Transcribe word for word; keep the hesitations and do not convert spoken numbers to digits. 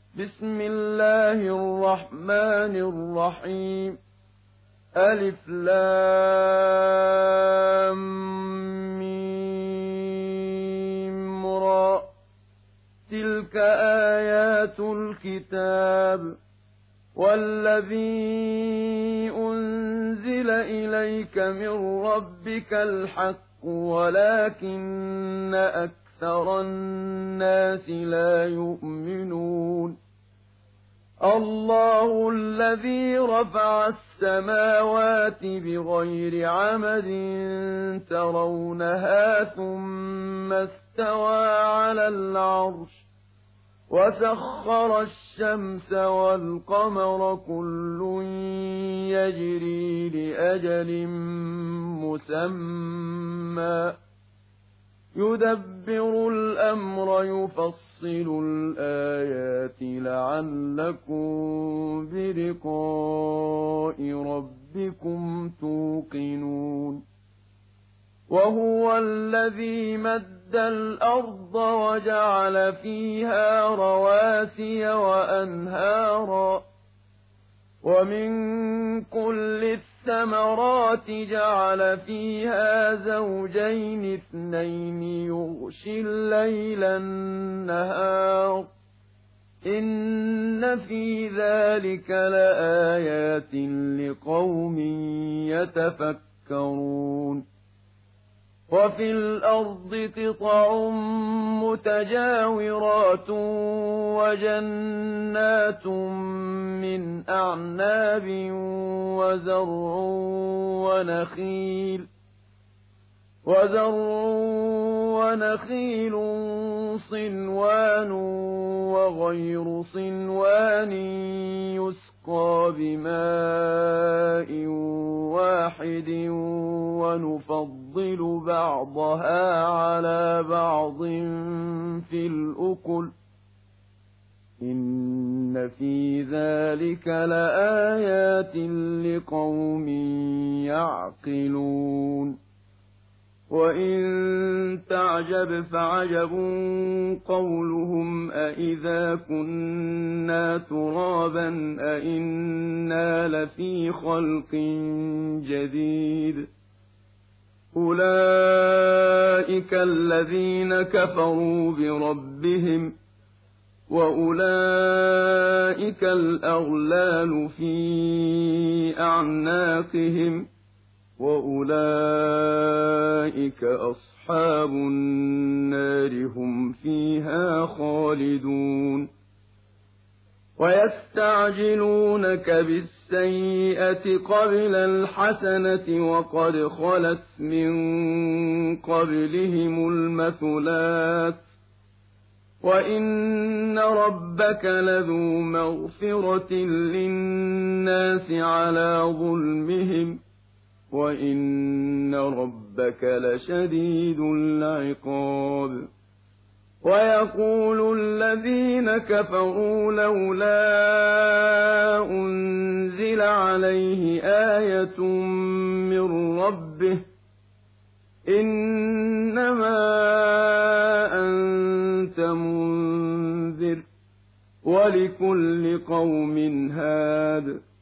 بسم الله الرحمن الرحيم ألف لام ميم را تلك آيات الكتاب والذي أنزل إليك من ربك الحق ولكن أكثر الناس لا يؤمنون الله الذي رفع السماوات بغير عمد ترونها ثم استوى على العرش وسخر الشمس والقمر كل يجري لأجل مسمى يدبر الأمر يفصل الآيات لعلكم بلقاء ربكم توقنون وهو الذي مد الأرض وجعل فيها رواسي وأنهارا ومن كل الثمرات جعل فيها زوجين اثنين يغشي الليل النهار إن في ذلك لآيات لقوم يتفكرون وفي الأرض قطع متجاورات وجنات من أعناب وزرع ونخيل وزرع ونخيل صنوان وغير صنوان يسقى بماء واحد ونفضل بعضها على بعض في الأكل إن في ذلك لآيات لقوم يعقلون وإن تعجب فعجب قولهم أإذا كنا ترابا أإنا لفي خلق جديد أولئك الذين كفروا بربهم وأولئك الأغلال في أعناقهم وأولئك أصحاب النار هم فيها خالدون ويستعجلونك بالسيئة قبل الحسنة وقد خلت من قبلهم المثلات وإن ربك لذو مغفرة للناس على ظلمهم وإن ربك لشديد العقاب ويقول الذين كفروا لولا أنزل عليه آية من ربه إنما أنت منذر ولكل قوم هاد